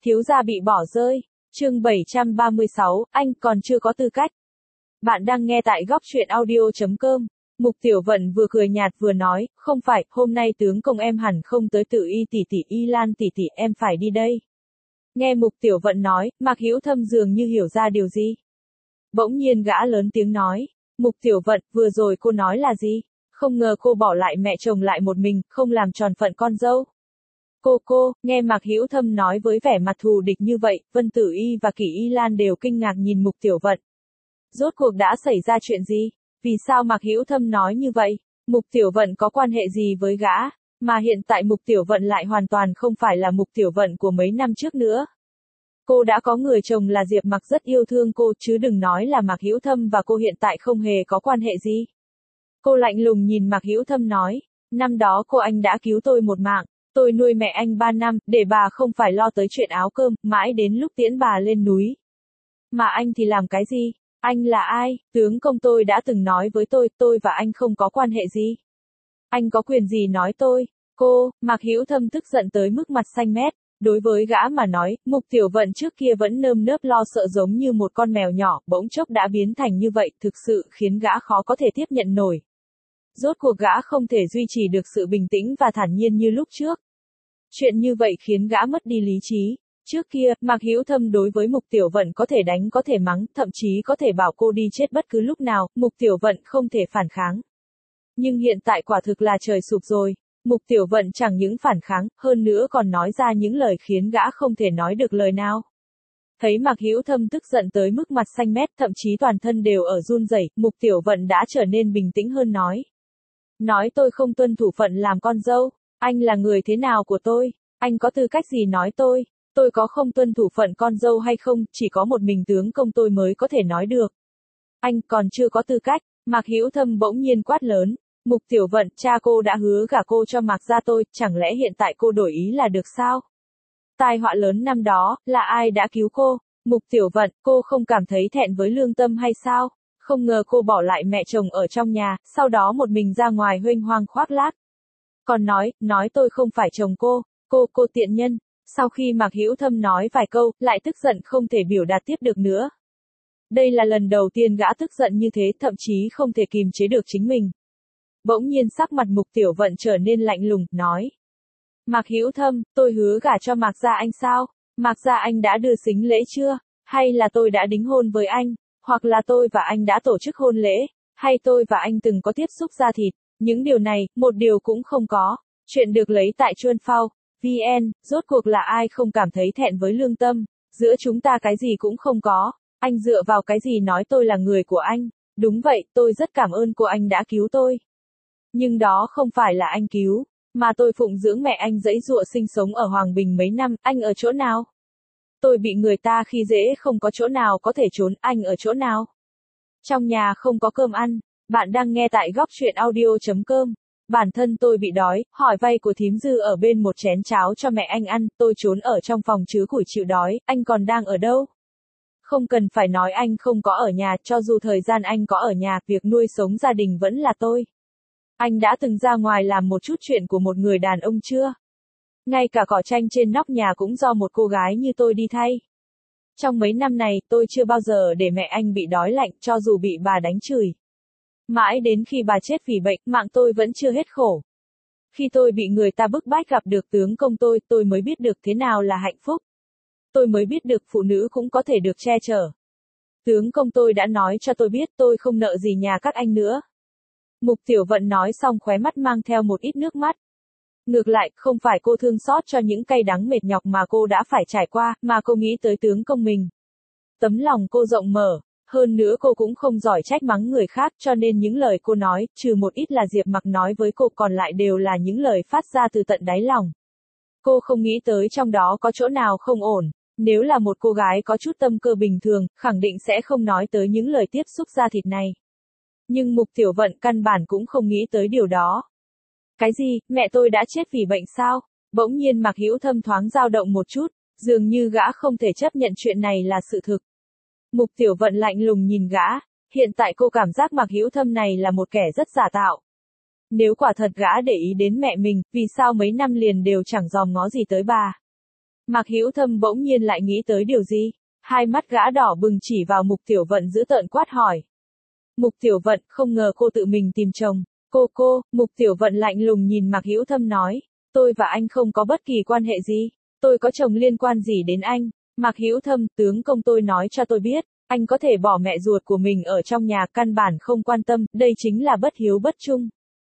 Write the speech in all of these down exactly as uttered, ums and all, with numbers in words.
Thiếu gia bị bỏ rơi. Chương bảy trăm ba mươi sáu, anh còn chưa có tư cách. Bạn đang nghe tại góc truyện audio chấm com. Mục Tiểu Vận vừa cười nhạt vừa nói, không phải, hôm nay tướng công em hẳn không tới Tự Y tỷ tỷ, Y Lan tỷ tỷ, em phải đi đây. Nghe Mục Tiểu Vận nói, Mạc Hữu Thâm dường như hiểu ra điều gì. Bỗng nhiên gã lớn tiếng nói, Mục Tiểu Vận, vừa rồi cô nói là gì? Không ngờ cô bỏ lại mẹ chồng lại một mình, không làm tròn phận con dâu. Cô cô, nghe Mạc Hữu Thâm nói với vẻ mặt thù địch như vậy, Vân Tử Y và Kỷ Y Lan đều kinh ngạc nhìn Mục Tiểu Vận. Rốt cuộc đã xảy ra chuyện gì? Vì sao Mạc Hữu Thâm nói như vậy? Mục Tiểu Vận có quan hệ gì với gã? Mà hiện tại Mục Tiểu Vận lại hoàn toàn không phải là Mục Tiểu Vận của mấy năm trước nữa. Cô đã có người chồng là Diệp Mặc rất yêu thương cô, chứ đừng nói là Mạc Hữu Thâm và cô hiện tại không hề có quan hệ gì. Cô lạnh lùng nhìn Mạc Hữu Thâm nói, năm đó cô anh đã cứu tôi một mạng. Tôi nuôi mẹ anh ba năm, để bà không phải lo tới chuyện áo cơm, mãi đến lúc tiễn bà lên núi. Mà anh thì làm cái gì? Anh là ai? Tướng công tôi đã từng nói với tôi, tôi và anh không có quan hệ gì. Anh có quyền gì nói tôi? Cô, Mạc Hữu Thâm tức giận tới mức mặt xanh mét. Đối với gã mà nói, Mục Tiểu Vận trước kia vẫn nơm nớp lo sợ giống như một con mèo nhỏ, bỗng chốc đã biến thành như vậy, thực sự khiến gã khó có thể tiếp nhận nổi. Rốt cuộc gã không thể duy trì được sự bình tĩnh và thản nhiên như lúc trước. Chuyện như vậy khiến gã mất đi lý trí. Trước kia, Mạc Hữu Thâm đối với Mục Tiểu Vận có thể đánh có thể mắng, thậm chí có thể bảo cô đi chết bất cứ lúc nào, Mục Tiểu Vận không thể phản kháng. Nhưng hiện tại quả thực là trời sụp rồi. Mục Tiểu Vận chẳng những phản kháng, hơn nữa còn nói ra những lời khiến gã không thể nói được lời nào. Thấy Mạc Hữu Thâm tức giận tới mức mặt xanh mét, thậm chí toàn thân đều ở run rẩy, Mục Tiểu Vận đã trở nên bình tĩnh hơn nói. Nói tôi không tuân thủ phận làm con dâu, anh là người thế nào của tôi, anh có tư cách gì nói tôi, tôi có không tuân thủ phận con dâu hay không, chỉ có một mình tướng công tôi mới có thể nói được. Anh còn chưa có tư cách, Mạc Hữu Thâm bỗng nhiên quát lớn. Mục Tiểu Vận, cha cô đã hứa gả cô cho Mạc gia tôi, chẳng lẽ hiện tại cô đổi ý là được sao? Tai họa lớn năm đó, là ai đã cứu cô? Mục Tiểu Vận, cô không cảm thấy thẹn với lương tâm hay sao? Không ngờ cô bỏ lại mẹ chồng ở trong nhà, sau đó một mình ra ngoài huênh hoang khoác lác. Còn nói, nói tôi không phải chồng cô, cô, cô tiện nhân. Sau khi Mạc Hữu Thâm nói vài câu, lại tức giận không thể biểu đạt tiếp được nữa. Đây là lần đầu tiên gã tức giận như thế, thậm chí không thể kìm chế được chính mình. Bỗng nhiên sắc mặt Mục Tiểu Vận trở nên lạnh lùng, nói. Mạc Hữu Thâm, tôi hứa gả cho Mạc gia anh sao? Mạc gia anh đã đưa sính lễ chưa? Hay là tôi đã đính hôn với anh? Hoặc là tôi và anh đã tổ chức hôn lễ? Hay tôi và anh từng có tiếp xúc da thịt? Những điều này, một điều cũng không có. Chuyện được lấy tại Chuân Phao, vê en, rốt cuộc là ai không cảm thấy thẹn với lương tâm? Giữa chúng ta cái gì cũng không có. Anh dựa vào cái gì nói tôi là người của anh? Đúng vậy, tôi rất cảm ơn cô anh đã cứu tôi. Nhưng đó không phải là anh cứu, mà tôi phụng dưỡng mẹ anh dãy dụa sinh sống ở Hoàng Bình mấy năm, anh ở chỗ nào? Tôi bị người ta khi dễ không có chỗ nào có thể trốn, anh ở chỗ nào? Trong nhà không có cơm ăn, bạn đang nghe tại góc truyện audio chấm com. Bản thân tôi bị đói, hỏi vay của thím Dư ở bên một chén cháo cho mẹ anh ăn, tôi trốn ở trong phòng chứa củi chịu đói, anh còn đang ở đâu? Không cần phải nói anh không có ở nhà, cho dù thời gian anh có ở nhà, việc nuôi sống gia đình vẫn là tôi. Anh đã từng ra ngoài làm một chút chuyện của một người đàn ông chưa? Ngay cả cỏ tranh trên nóc nhà cũng do một cô gái như tôi đi thay. Trong mấy năm này, tôi chưa bao giờ để mẹ anh bị đói lạnh, cho dù bị bà đánh chửi. Mãi đến khi bà chết vì bệnh, mạng tôi vẫn chưa hết khổ. Khi tôi bị người ta bức bách gặp được tướng công tôi, tôi mới biết được thế nào là hạnh phúc. Tôi mới biết được phụ nữ cũng có thể được che chở. Tướng công tôi đã nói cho tôi biết tôi không nợ gì nhà các anh nữa. Mục Tiểu Vận nói xong khóe mắt mang theo một ít nước mắt. Ngược lại, không phải cô thương xót cho những cay đắng mệt nhọc mà cô đã phải trải qua, mà cô nghĩ tới tướng công mình. Tấm lòng cô rộng mở, hơn nữa cô cũng không giỏi trách mắng người khác, cho nên những lời cô nói, trừ một ít là Diệp Mặc nói với cô, còn lại đều là những lời phát ra từ tận đáy lòng. Cô không nghĩ tới trong đó có chỗ nào không ổn. Nếu là một cô gái có chút tâm cơ bình thường, khẳng định sẽ không nói tới những lời tiếp xúc da thịt này. Nhưng Mục Tiểu Vận căn bản cũng không nghĩ tới điều đó. Cái gì, mẹ tôi đã chết vì bệnh sao? Bỗng nhiên Mạc Hữu Thâm thoáng dao động một chút, dường như gã không thể chấp nhận chuyện này là sự thực. Mục Tiểu Vận lạnh lùng nhìn gã, hiện tại cô cảm giác Mạc Hữu Thâm này là một kẻ rất giả tạo. Nếu quả thật gã để ý đến mẹ mình, vì sao mấy năm liền đều chẳng dòm ngó gì tới bà? Mạc Hữu Thâm bỗng nhiên lại nghĩ tới điều gì. Hai mắt gã đỏ bừng chỉ vào Mục Tiểu Vận dữ tợn quát hỏi. Mục Tiểu Vận, không ngờ cô tự mình tìm chồng. Cô cô, Mục Tiểu Vận lạnh lùng nhìn Mạc Hữu Thâm nói. Tôi và anh không có bất kỳ quan hệ gì. Tôi có chồng liên quan gì đến anh. Mạc Hữu Thâm, tướng công tôi nói cho tôi biết. Anh có thể bỏ mẹ ruột của mình ở trong nhà, căn bản không quan tâm, đây chính là bất hiếu bất trung.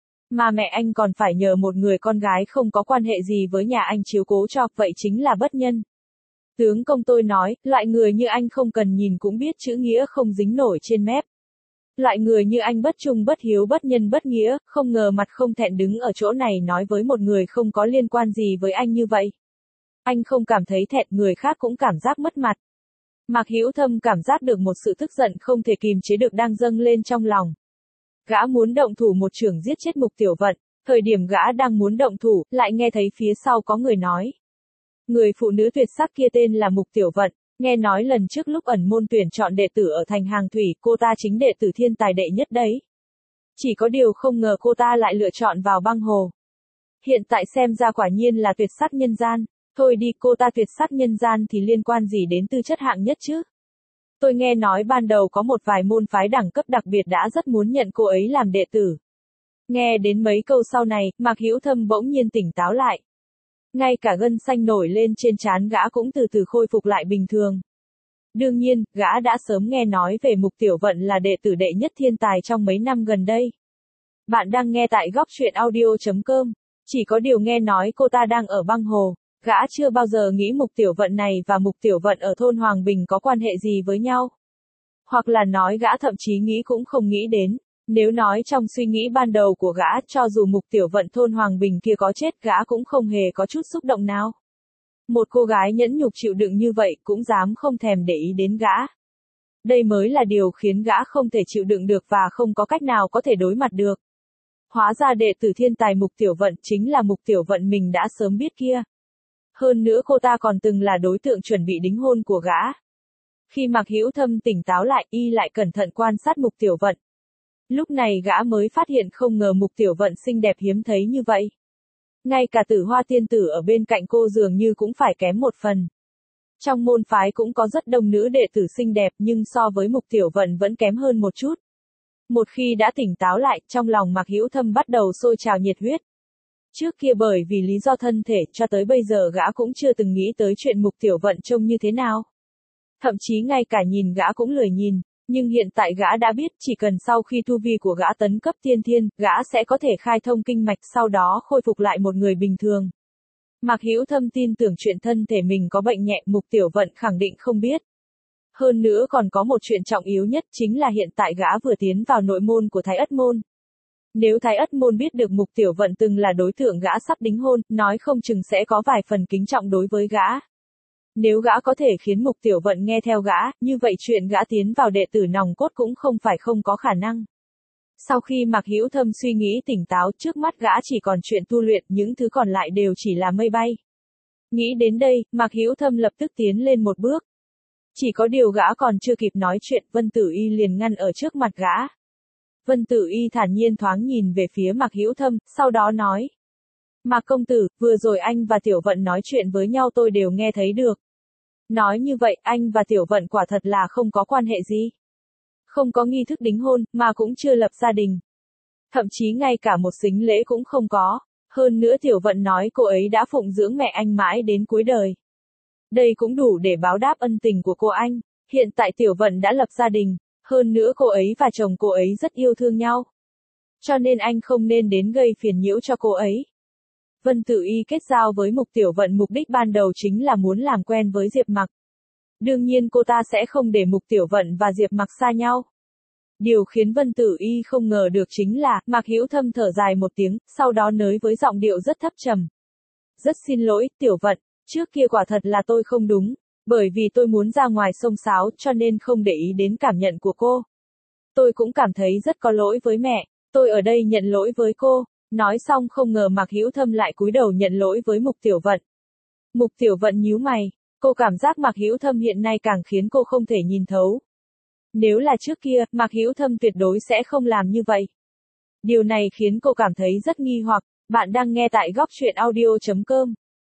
Mà mẹ anh còn phải nhờ một người con gái không có quan hệ gì với nhà anh chiếu cố cho, vậy chính là bất nhân. Tướng công tôi nói, loại người như anh không cần nhìn cũng biết chữ nghĩa không dính nổi trên mép. Loại người như anh bất trung bất hiếu bất nhân bất nghĩa, không ngờ mặt không thẹn đứng ở chỗ này nói với một người không có liên quan gì với anh như vậy. Anh không cảm thấy thẹn, người khác cũng cảm giác mất mặt. Mạc Hữu Thâm cảm giác được một sự tức giận không thể kìm chế được đang dâng lên trong lòng. Gã muốn động thủ một chưởng giết chết Mục Tiểu Vận, thời điểm gã đang muốn động thủ, lại nghe thấy phía sau có người nói. Người phụ nữ tuyệt sắc kia tên là Mục Tiểu Vận, nghe nói lần trước lúc ẩn môn tuyển chọn đệ tử ở thành Hàng Thủy, cô ta chính đệ tử thiên tài đệ nhất đấy. Chỉ có điều không ngờ cô ta lại lựa chọn vào băng hồ. Hiện tại xem ra quả nhiên là tuyệt sắc nhân gian. Thôi đi, cô ta tuyệt sắc nhân gian thì liên quan gì đến tư chất hạng nhất chứ? Tôi nghe nói ban đầu có một vài môn phái đẳng cấp đặc biệt đã rất muốn nhận cô ấy làm đệ tử. Nghe đến mấy câu sau này, Mạc Hữu Thâm bỗng nhiên tỉnh táo lại. Ngay cả gân xanh nổi lên trên trán gã cũng từ từ khôi phục lại bình thường. Đương nhiên, gã đã sớm nghe nói về Mục Tiểu Vận là đệ tử đệ nhất thiên tài trong mấy năm gần đây. Bạn đang nghe tại góc truyện audio chấm com. Chỉ có điều nghe nói cô ta đang ở băng hồ. Gã chưa bao giờ nghĩ Mục Tiểu Vận này và Mục Tiểu Vận ở thôn Hoàng Bình có quan hệ gì với nhau. Hoặc là nói gã thậm chí nghĩ cũng không nghĩ đến. Nếu nói trong suy nghĩ ban đầu của gã, cho dù Mục Tiểu Vận thôn Hoàng Bình kia có chết, gã cũng không hề có chút xúc động nào. Một cô gái nhẫn nhục chịu đựng như vậy cũng dám không thèm để ý đến gã. Đây mới là điều khiến gã không thể chịu đựng được và không có cách nào có thể đối mặt được. Hóa ra đệ tử thiên tài Mục Tiểu Vận chính là Mục Tiểu Vận mình đã sớm biết kia. Hơn nữa cô ta còn từng là đối tượng chuẩn bị đính hôn của gã. Khi Mạc Hữu Thâm tỉnh táo lại, y lại cẩn thận quan sát Mục Tiểu Vận. Lúc này gã mới phát hiện không ngờ Mục Tiểu Vận xinh đẹp hiếm thấy như vậy. Ngay cả Tử Hoa tiên tử ở bên cạnh cô dường như cũng phải kém một phần. Trong môn phái cũng có rất đông nữ đệ tử xinh đẹp nhưng so với Mục Tiểu Vận vẫn kém hơn một chút. Một khi đã tỉnh táo lại, trong lòng Mạc Hữu Thâm bắt đầu sôi trào nhiệt huyết. Trước kia bởi vì lý do thân thể, cho tới bây giờ gã cũng chưa từng nghĩ tới chuyện Mục Tiểu Vận trông như thế nào. Thậm chí ngay cả nhìn gã cũng lười nhìn, nhưng hiện tại gã đã biết chỉ cần sau khi tu vi của gã tấn cấp tiên thiên, gã sẽ có thể khai thông kinh mạch, sau đó khôi phục lại một người bình thường. Mạc Hữu Thâm tin tưởng chuyện thân thể mình có bệnh nhẹ, Mục Tiểu Vận khẳng định không biết. Hơn nữa còn có một chuyện trọng yếu nhất chính là hiện tại gã vừa tiến vào nội môn của Thái Ất Môn. Nếu Thái Ất Môn biết được Mục Tiểu Vận từng là đối tượng gã sắp đính hôn, nói không chừng sẽ có vài phần kính trọng đối với gã. Nếu gã có thể khiến Mục Tiểu Vận nghe theo gã, như vậy chuyện gã tiến vào đệ tử nòng cốt cũng không phải không có khả năng. Sau khi Mạc Hữu Thâm suy nghĩ tỉnh táo, trước mắt gã chỉ còn chuyện tu luyện, những thứ còn lại đều chỉ là mây bay. Nghĩ đến đây, Mạc Hữu Thâm lập tức tiến lên một bước. Chỉ có điều gã còn chưa kịp nói chuyện, Vân Tử Y liền ngăn ở trước mặt gã. Vân Tử Y thản nhiên thoáng nhìn về phía Mạc Hữu Thâm, sau đó nói. Mạc công tử, vừa rồi anh và Tiểu Vận nói chuyện với nhau tôi đều nghe thấy được. Nói như vậy, anh và Tiểu Vận quả thật là không có quan hệ gì. Không có nghi thức đính hôn, mà cũng chưa lập gia đình. Thậm chí ngay cả một sính lễ cũng không có. Hơn nữa Tiểu Vận nói cô ấy đã phụng dưỡng mẹ anh mãi đến cuối đời. Đây cũng đủ để báo đáp ân tình của cô anh. Hiện tại Tiểu Vận đã lập gia đình. Hơn nữa cô ấy và chồng cô ấy rất yêu thương nhau. Cho nên anh không nên đến gây phiền nhiễu cho cô ấy. Vân Tử Y kết giao với Mục Tiểu Vận mục đích ban đầu chính là muốn làm quen với Diệp Mặc. Đương nhiên cô ta sẽ không để Mục Tiểu Vận và Diệp Mặc xa nhau. Điều khiến Vân Tử Y không ngờ được chính là, Mạc Hữu Thâm thở dài một tiếng, sau đó nới với giọng điệu rất thấp trầm. Rất xin lỗi, Tiểu Vận, trước kia quả thật là tôi không đúng, bởi vì tôi muốn ra ngoài xông xáo cho nên không để ý đến cảm nhận của cô. Tôi cũng cảm thấy rất có lỗi với mẹ, tôi ở đây nhận lỗi với cô. Nói xong không ngờ Mạc Hữu Thâm lại cúi đầu nhận lỗi với Mục Tiểu Vận. Mục Tiểu Vận nhíu mày, cô cảm giác Mạc Hữu Thâm hiện nay càng khiến cô không thể nhìn thấu. Nếu là trước kia, Mạc Hữu Thâm tuyệt đối sẽ không làm như vậy. Điều này khiến cô cảm thấy rất nghi hoặc. Bạn đang nghe tại góc truyện audio chấm com.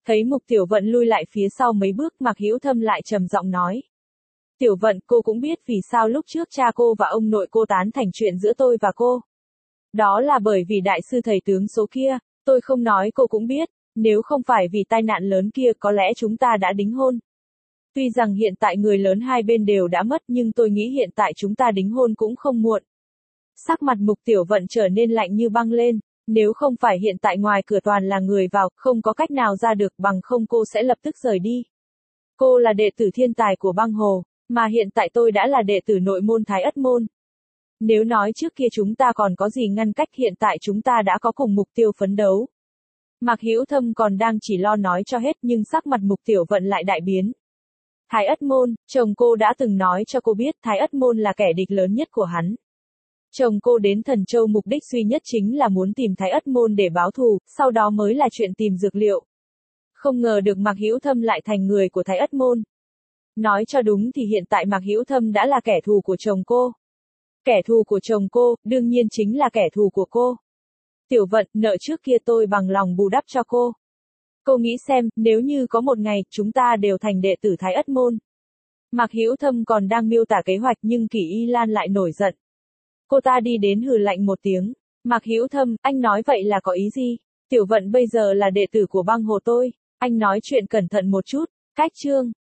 Thấy Mục Tiểu Vận lui lại phía sau mấy bước, Mạc Hữu Thâm lại trầm giọng nói. Tiểu Vận, cô cũng biết vì sao lúc trước cha cô và ông nội cô tán thành chuyện giữa tôi và cô. Đó là bởi vì đại sư thầy tướng số kia, tôi không nói cô cũng biết, nếu không phải vì tai nạn lớn kia có lẽ chúng ta đã đính hôn. Tuy rằng hiện tại người lớn hai bên đều đã mất nhưng tôi nghĩ hiện tại chúng ta đính hôn cũng không muộn. Sắc mặt Mục Tiểu Vận trở nên lạnh như băng lên, nếu không phải hiện tại ngoài cửa toàn là người vào, không có cách nào ra được, bằng không cô sẽ lập tức rời đi. Cô là đệ tử thiên tài của băng hồ, mà hiện tại tôi đã là đệ tử nội môn Thái Ất Môn. Nếu nói trước kia chúng ta còn có gì ngăn cách, hiện tại chúng ta đã có cùng mục tiêu phấn đấu. Mạc Hữu Thâm còn đang chỉ lo nói cho hết nhưng sắc mặt Mục Tiểu Vận lại đại biến. Thái Ất Môn, chồng cô đã từng nói cho cô biết Thái Ất Môn là kẻ địch lớn nhất của hắn. Chồng cô đến Thần Châu mục đích duy nhất chính là muốn tìm Thái Ất Môn để báo thù, sau đó mới là chuyện tìm dược liệu. Không ngờ được Mạc Hữu Thâm lại thành người của Thái Ất Môn. Nói cho đúng thì hiện tại Mạc Hữu Thâm đã là kẻ thù của chồng cô. Kẻ thù của chồng cô, đương nhiên chính là kẻ thù của cô. Tiểu Vận, nợ trước kia tôi bằng lòng bù đắp cho cô. Cô nghĩ xem, nếu như có một ngày, chúng ta đều thành đệ tử Thái Ất Môn. Mạc Hữu Thâm còn đang miêu tả kế hoạch nhưng Kỷ Y Lan lại nổi giận. Cô ta đi đến hừ lạnh một tiếng. Mạc Hữu Thâm, anh nói vậy là có ý gì? Tiểu Vận bây giờ là đệ tử của băng hồ tôi. Anh nói chuyện cẩn thận một chút. Cách chương.